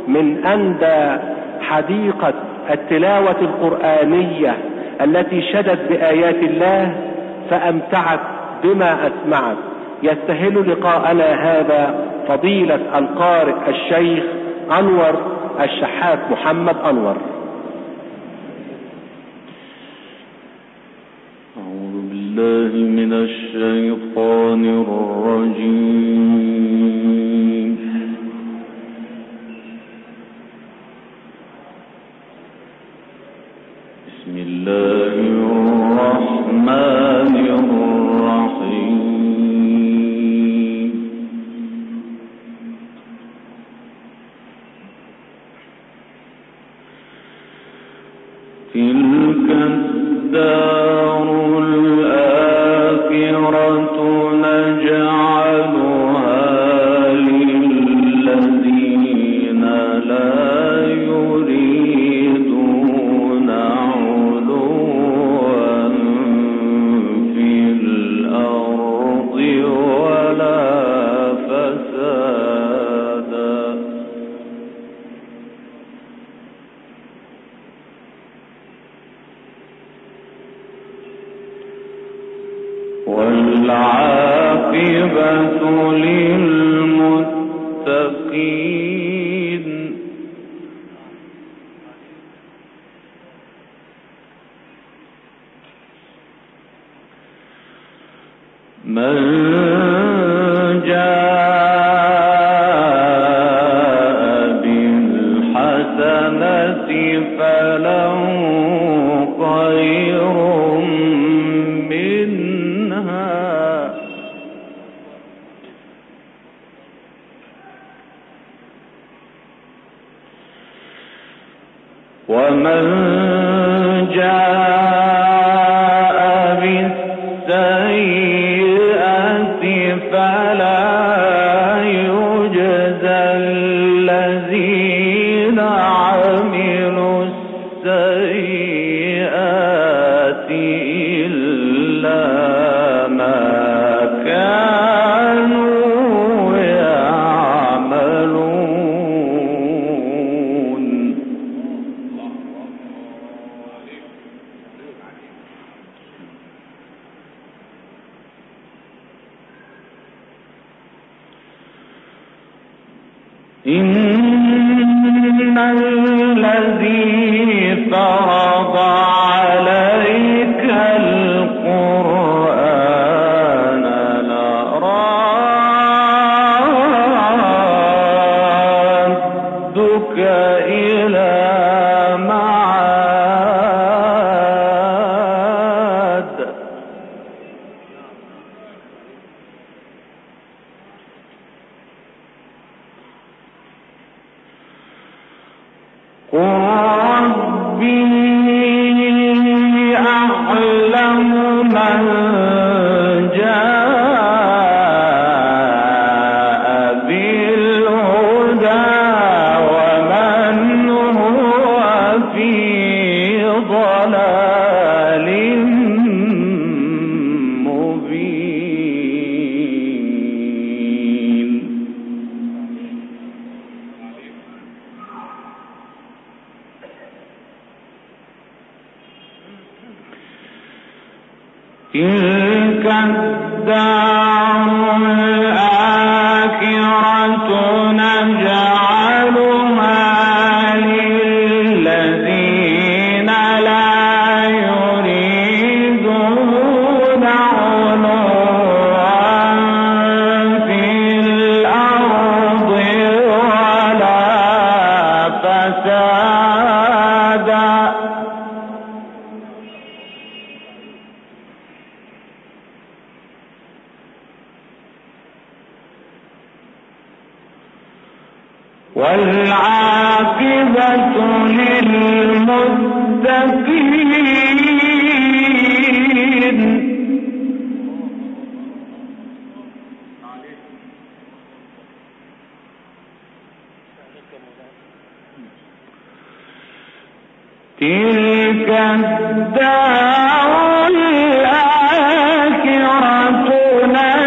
من أندى حديقة التلاوة القرآنية التي شدت بآيات الله فأمتعت بما أسمعت. يستهل لقاءنا هذا فضيلة القارئ الشيخ أنور الشحات محمد أنور. أعوذ بالله من الشيطان الرجيم. بسم الله الرحمن الرحيم. تلك الدار الآخرة نجعلها للذين لا يريدون علوا في الأرض ولا فسادا والعاقبة للمتقين. من جاء بالحسنة فله خير منها ومن جاء بالسيئة فلا يجزى الذين عملوا السيئات إلا ما كانوا يعملون. إن الذي فرض عليك القرآن لرادك إلى معاد. قل ربي أعلم من جاء بالهدى ومن هو في ضلال مبين. تلك الدار الآخرة نجعلها للذين لا يريدون علوا في الأرض ولا فسادا والعاقبة للمتقين. تلك الدار الآخرة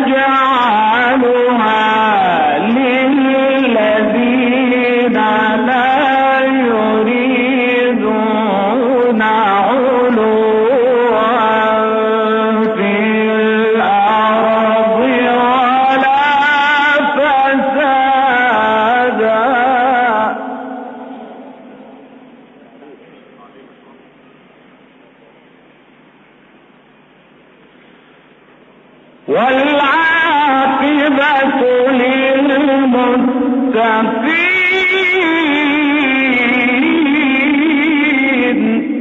نجعلها للذين لا والعاقبة للمتقين.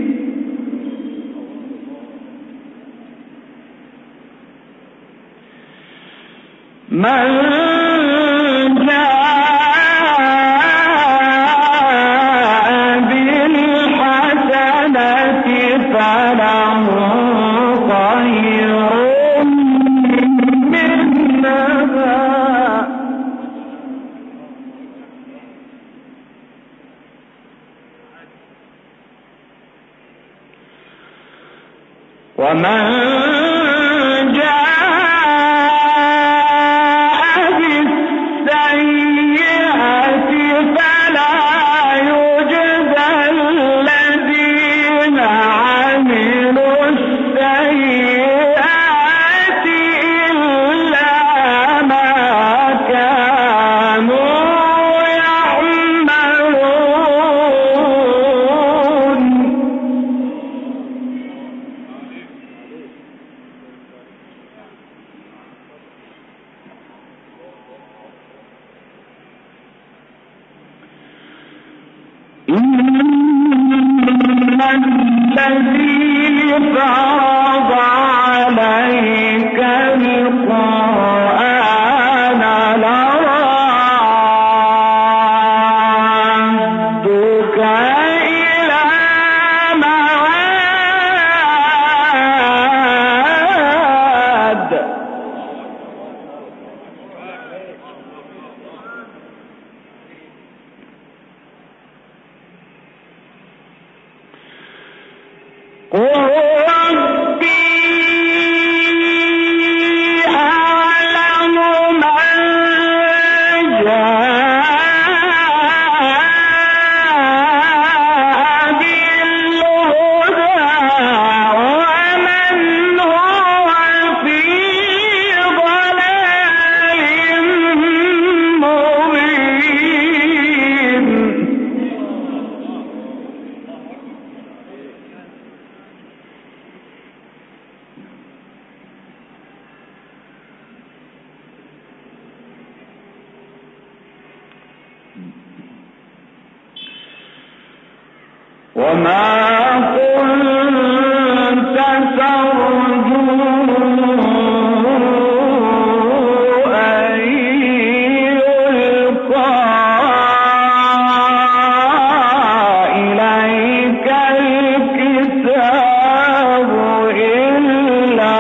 من ومن جاء بالسيئة فلا يجزى الذين عملوا السيئات إلا ما كانوا يعملون. الذي فرض عليك القرآن لردك إلى معاد. قل ربي أعلم من جاء بالهدى ومن هو في ضلال مبين. وما كنت ترجو أن يلقى إليك الكتاب إلا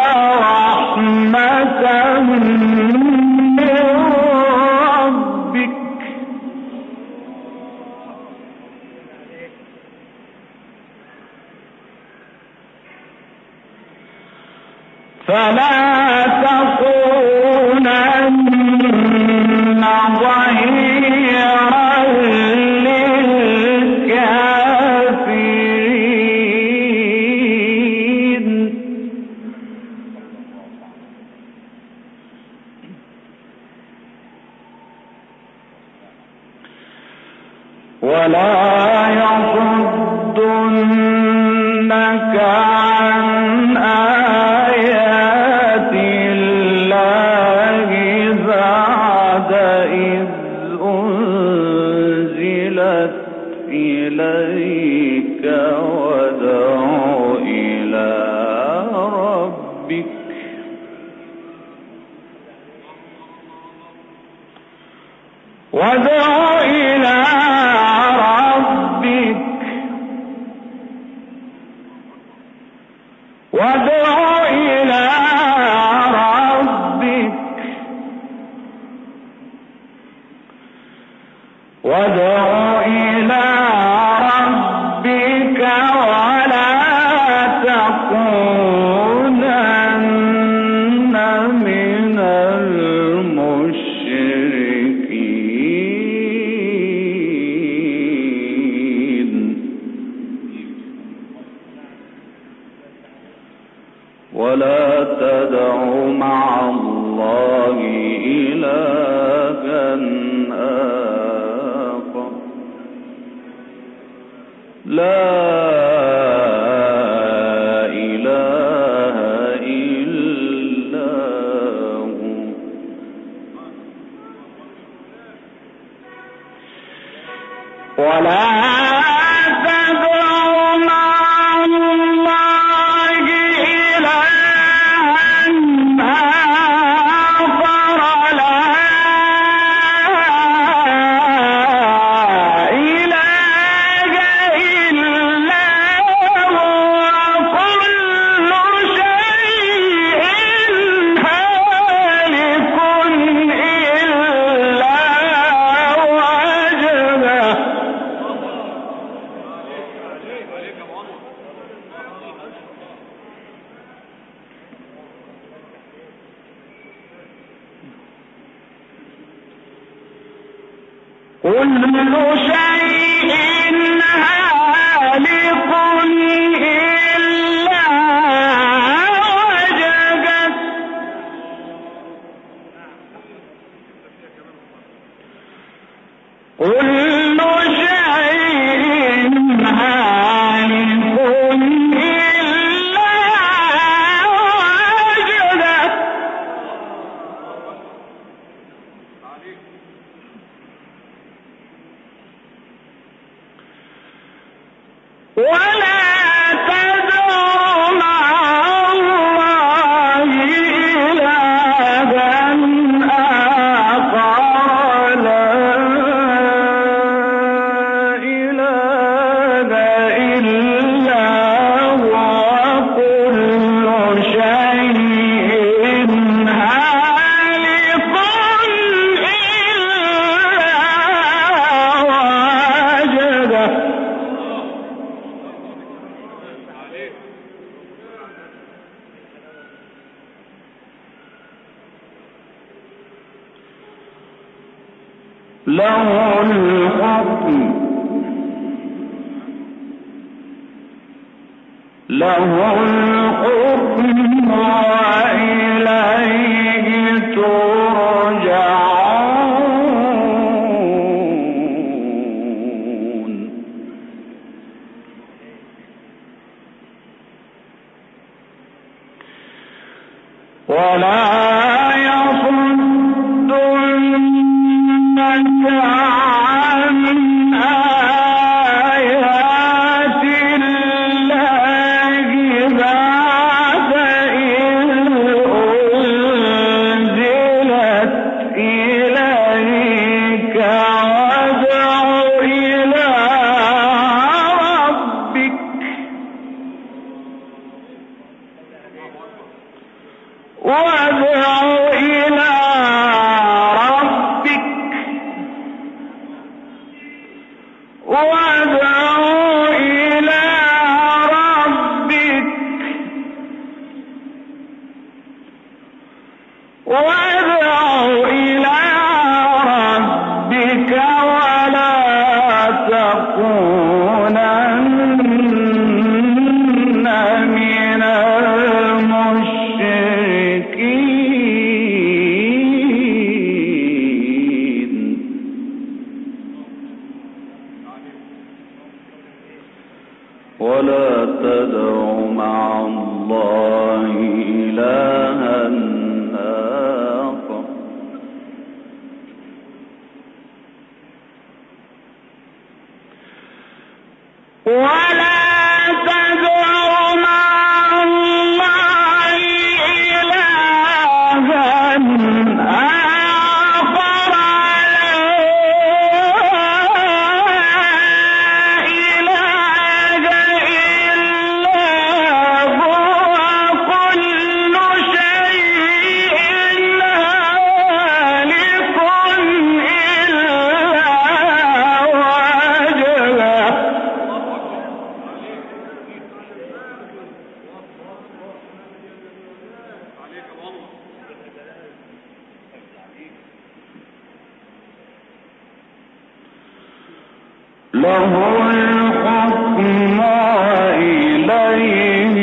رحمة من ربك. فلا تكونن ظهيرا للكافرين. ولا يصدنك عن آيات الله بعد إذ أنزلت إليك. وادع إلى ربك ولا تكونن من المشركين. ولا تدع مع الله إلها آخر لا إله إلا له الحكم وإليه ترجعون. ولا يصدنك عن آيات الله بعد إذ أنزلت إليك وادع إلى ربك ولا تكونن من المشركين. ولا تدع مع الله إلها آخر. ولا تدع مع الله إلها آخر له الحكم وإليه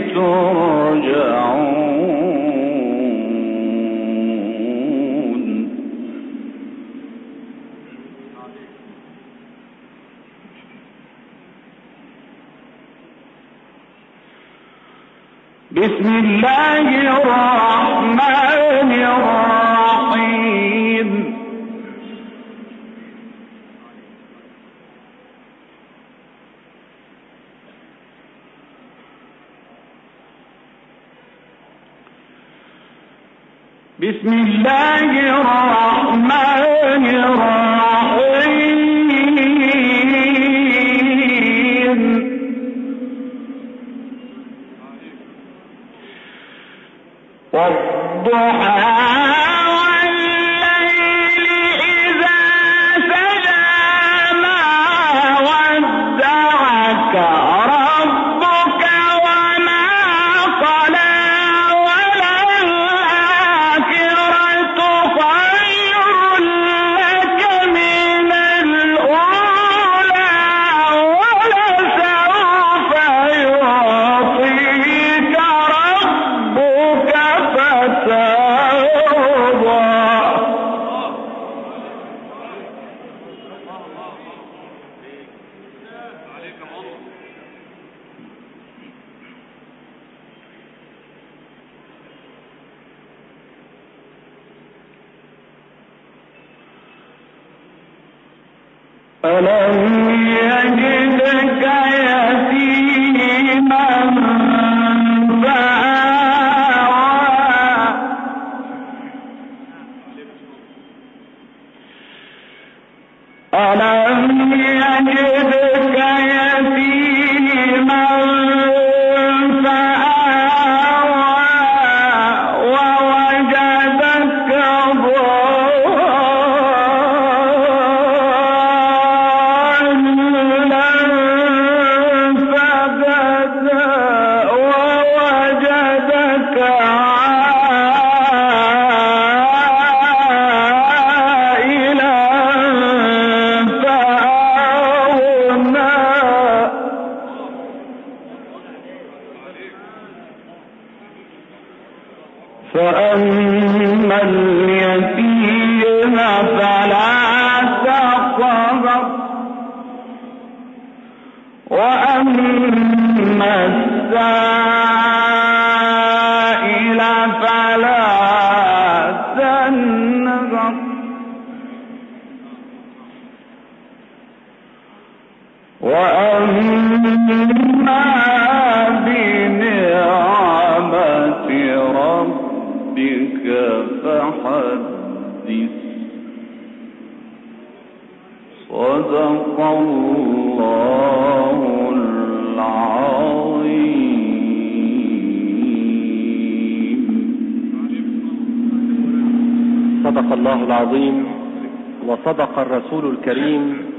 ترجعون. بسم الله الرحمن الرحيم. بسم الله الرحمن الرحيم. والضحى والليل إذا سجى ما ودعك ربك وما قلى وللآخرة خير لك من الأولى ولسوف يعطيك ربك فترضى. ألم يجدك يتيما فآوى ألم يجدك يتيما فآوى ووجدك ضالا فهدى ووجدك عائلا فأغنى. فأما اليتيم فلا تقهر وأما السائل فلا تنهر وأما بنعمة ربك فحدث. صدق الله العظيم. صدق الله العظيم وصدق الرسول الكريم